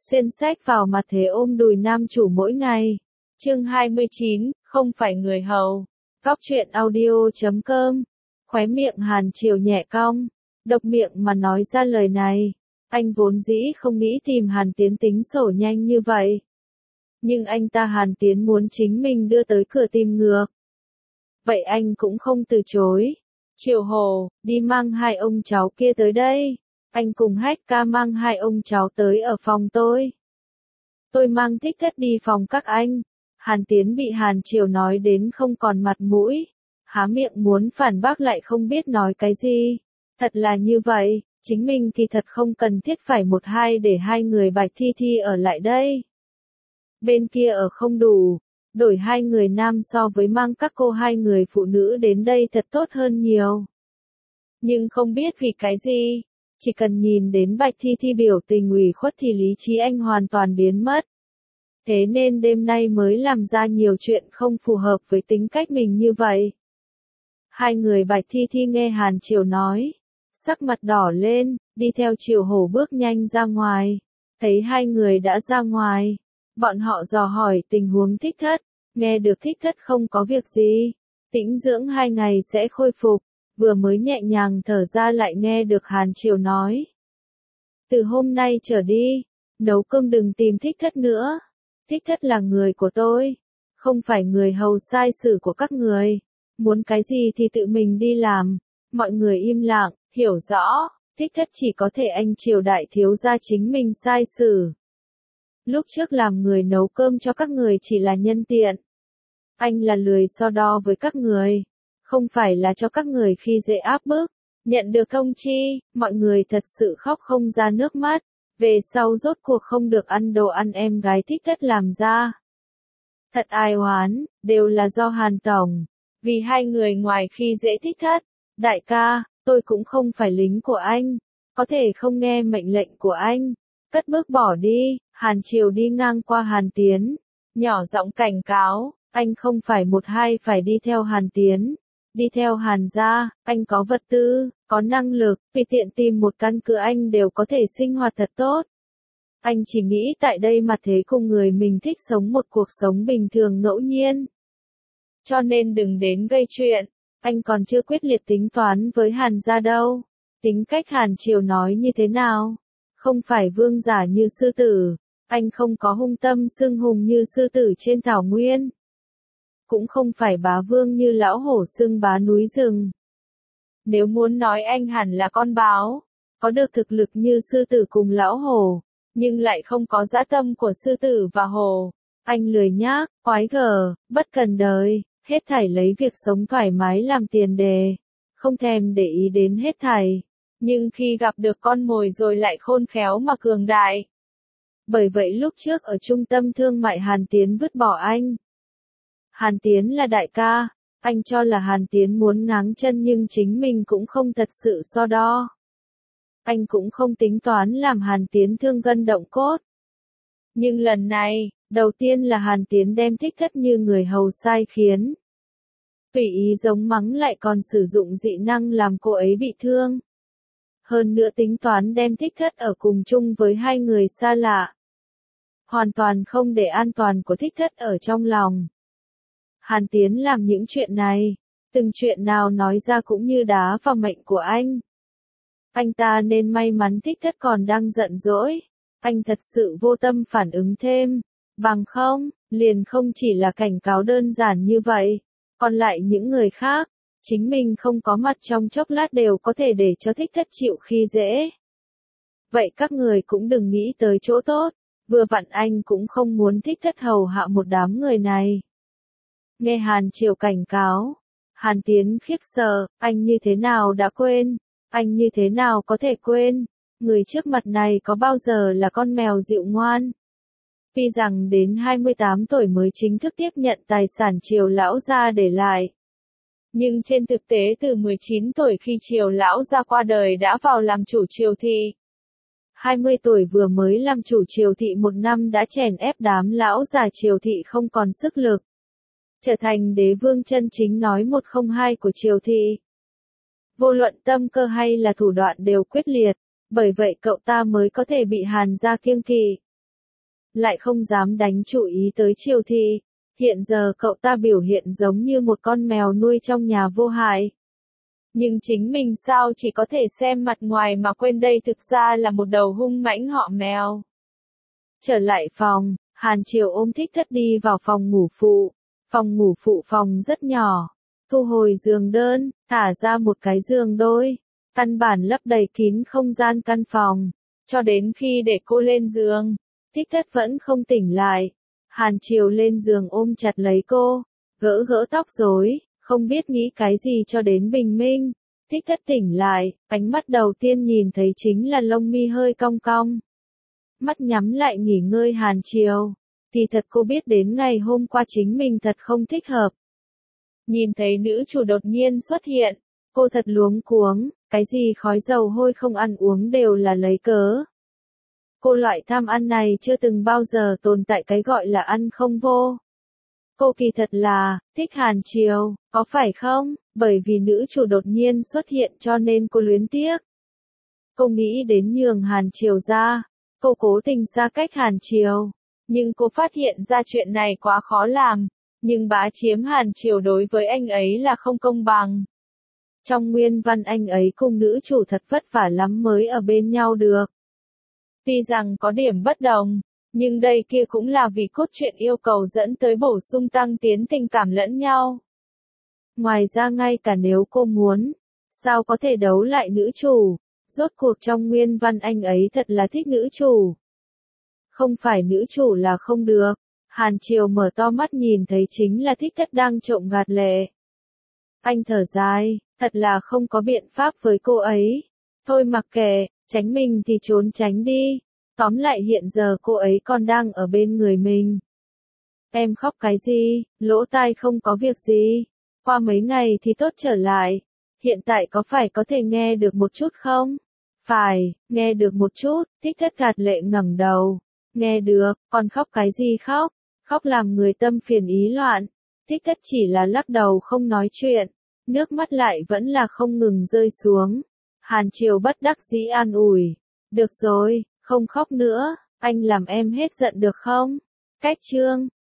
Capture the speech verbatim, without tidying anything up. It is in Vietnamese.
Xuyên sách vào mặt thế ôm đùi nam chủ mỗi ngày. Chương hai mươi chín, không phải người hầu. Góc truyện audio chấm com. Khóe miệng Hàn Triều nhẹ cong, độc miệng mà nói ra lời này. Anh vốn dĩ không nghĩ tìm Hàn Tiến tính sổ nhanh như vậy. Nhưng anh ta Hàn Tiến muốn chính mình đưa tới cửa tìm ngược. Vậy anh cũng không từ chối. Triều Hồ, đi mang hai ông cháu kia tới đây. Anh cùng Hách ca mang hai ông cháu tới ở phòng tôi. Tôi mang Thích Thất đi phòng các anh. Hàn Tiến bị Hàn Triều nói đến không còn mặt mũi. Há miệng muốn phản bác lại không biết nói cái gì. Thật là như vậy, chính mình thì thật không cần thiết phải một hai để hai người Bạch Thi Thi ở lại đây. Bên kia ở không đủ, đổi hai người nam so với mang các cô hai người phụ nữ đến đây thật tốt hơn nhiều. Nhưng không biết vì cái gì, chỉ cần nhìn đến Bạch Thi Thi biểu tình ủy khuất thì lý trí anh hoàn toàn biến mất. Thế nên đêm nay mới làm ra nhiều chuyện không phù hợp với tính cách mình như vậy. Hai người Bạch Thi Thi nghe Hàn Triều nói, sắc mặt đỏ lên, đi theo Triều Hổ bước nhanh ra ngoài. Thấy hai người đã ra ngoài, bọn họ dò hỏi tình huống Thích Thất, nghe được Thích Thất không có việc gì, tĩnh dưỡng hai ngày sẽ khôi phục, vừa mới nhẹ nhàng thở ra lại nghe được Hàn Triều nói. Từ hôm nay trở đi, nấu cơm đừng tìm Thích Thất nữa, Thích Thất là người của tôi, không phải người hầu sai sử của các người, muốn cái gì thì tự mình đi làm, mọi người im lặng, hiểu rõ, Thích Thất chỉ có thể anh Triều đại thiếu gia chính mình sai sử. Lúc trước làm người nấu cơm cho các người chỉ là nhân tiện. Anh là lười so đo với các người, không phải là cho các người khi dễ áp bức. Nhận được thông chi, mọi người thật sự khóc không ra nước mắt. Về sau rốt cuộc không được ăn đồ ăn em gái Thích Thất làm ra. Thật ai oán, đều là do Hàn Tổng. Vì hai người ngoài khi dễ Thích Thất. Đại ca, tôi cũng không phải lính của anh. Có thể không nghe mệnh lệnh của anh. Cất bước bỏ đi, Hàn Triều đi ngang qua Hàn Tiến. Nhỏ giọng cảnh cáo, anh không phải một hai phải đi theo Hàn Tiến. Đi theo Hàn gia, anh có vật tư, có năng lực, tùy tiện tìm một căn cứ anh đều có thể sinh hoạt thật tốt. Anh chỉ nghĩ tại đây mà thế cùng người mình thích sống một cuộc sống bình thường ngẫu nhiên. Cho nên đừng đến gây chuyện, anh còn chưa quyết liệt tính toán với Hàn gia đâu. Tính cách Hàn Triều nói như thế nào? Không phải vương giả như sư tử, anh không có hung tâm xưng hùng như sư tử trên thảo nguyên. Cũng không phải bá vương như lão hổ xưng bá núi rừng. Nếu muốn nói anh hẳn là con báo, có được thực lực như sư tử cùng lão hổ, nhưng lại không có dã tâm của sư tử và hổ. Anh lười nhác, quái gở, bất cần đời, hết thảy lấy việc sống thoải mái làm tiền đề, không thèm để ý đến hết thảy. Nhưng khi gặp được con mồi rồi lại khôn khéo mà cường đại. Bởi vậy lúc trước ở trung tâm thương mại Hàn Tiến vứt bỏ anh. Hàn Tiến là đại ca, anh cho là Hàn Tiến muốn ngáng chân nhưng chính mình cũng không thật sự so đo. Anh cũng không tính toán làm Hàn Tiến thương gân động cốt. Nhưng lần này, đầu tiên là Hàn Tiến đem Thích Thất như người hầu sai khiến. Tùy ý giống mắng lại còn sử dụng dị năng làm cô ấy bị thương. Hơn nữa tính toán đem Thích Thất ở cùng chung với hai người xa lạ. Hoàn toàn không để an toàn của Thích Thất ở trong lòng. Hàn Tiến làm những chuyện này, từng chuyện nào nói ra cũng như đá vào mệnh của anh. Anh ta nên may mắn Thích Thất còn đang giận dỗi, anh thật sự vô tâm phản ứng thêm, bằng không, liền không chỉ là cảnh cáo đơn giản như vậy, còn lại những người khác, chính mình không có mặt trong chốc lát đều có thể để cho Thích Thất chịu khi dễ. Vậy các người cũng đừng nghĩ tới chỗ tốt, vừa vặn anh cũng không muốn Thích Thất hầu hạ một đám người này. Nghe Hàn Triều cảnh cáo, Hàn Tiến khiếp sợ, anh như thế nào đã quên, anh như thế nào có thể quên, người trước mặt này có bao giờ là con mèo dịu ngoan. Tuy rằng đến hai mươi tám tuổi mới chính thức tiếp nhận tài sản Triều lão gia để lại. Nhưng trên thực tế từ mười chín tuổi khi Triều lão gia qua đời đã vào làm chủ Triều thị. hai mươi tuổi vừa mới làm chủ Triều thị một năm đã chèn ép đám lão già Triều thị không còn sức lực. Trở thành đế vương chân chính nói một không hai của Triều thị. Vô luận tâm cơ hay là thủ đoạn đều quyết liệt, bởi vậy cậu ta mới có thể bị Hàn gia kiêng kỵ. lại không dám đánh chủ ý tới Triều Thị. Hiện giờ cậu ta biểu hiện giống như một con mèo nuôi trong nhà vô hại. Nhưng chính mình sao chỉ có thể xem mặt ngoài mà quên đây thực ra là một đầu hung mãnh họ mèo. Trở lại phòng, Hàn Triều ôm Thích Thất đi vào phòng ngủ phụ. Phòng ngủ phụ phòng rất nhỏ. Thu hồi giường đơn, thả ra một cái giường đôi. Căn bản lấp đầy kín không gian căn phòng. Cho đến khi để cô lên giường, Thích Thất vẫn không tỉnh lại. Hàn Triều lên giường ôm chặt lấy cô, gỡ gỡ tóc rối, không biết nghĩ cái gì cho đến bình minh. Thích Thất tỉnh lại, ánh mắt đầu tiên nhìn thấy chính là lông mi hơi cong cong. Mắt nhắm lại nghỉ ngơi Hàn Triều. Thì thật cô biết đến ngày hôm qua chính mình thật không thích hợp. Nhìn thấy nữ chủ đột nhiên xuất hiện, cô thật luống cuống, cái gì khói dầu hôi không ăn uống đều là lấy cớ. Cô loại tham ăn này chưa từng bao giờ tồn tại cái gọi là ăn không vô. Cô kỳ thật là, thích Hàn Triều, có phải không? Bởi vì nữ chủ đột nhiên xuất hiện cho nên cô luyến tiếc. Cô nghĩ đến nhường Hàn Triều ra, cô cố tình xa cách Hàn Triều. Nhưng cô phát hiện ra chuyện này quá khó làm, nhưng bá chiếm Hàn Triều đối với anh ấy là không công bằng. Trong nguyên văn anh ấy cùng nữ chủ thật vất vả lắm mới ở bên nhau được. Tuy rằng có điểm bất đồng, nhưng đây kia cũng là vì cốt truyện yêu cầu dẫn tới bổ sung tăng tiến tình cảm lẫn nhau. Ngoài ra ngay cả nếu cô muốn, sao có thể đấu lại nữ chủ, rốt cuộc trong nguyên văn anh ấy thật là thích nữ chủ. Không phải nữ chủ là không được, Hàn Triều mở to mắt nhìn thấy chính là Thích Thất đang trộm gạt lệ. Anh thở dài, thật là không có biện pháp với cô ấy. Thôi mặc kệ, tránh mình thì trốn tránh đi. Tóm lại hiện giờ cô ấy còn đang ở bên người mình. Em khóc cái gì, lỗ tai không có việc gì. Qua mấy ngày thì tốt trở lại. Hiện tại có phải có thể nghe được một chút không? Phải, nghe được một chút, Thích Thất gạt lệ ngẩng đầu. Nghe được, còn khóc cái gì khóc? Khóc làm người tâm phiền ý loạn. Thích Thất chỉ là lắc đầu không nói chuyện. Nước mắt lại vẫn là không ngừng rơi xuống. Hàn Triều bất đắc dĩ an ủi. Được rồi, không khóc nữa, anh làm em hết giận được không? Cách chương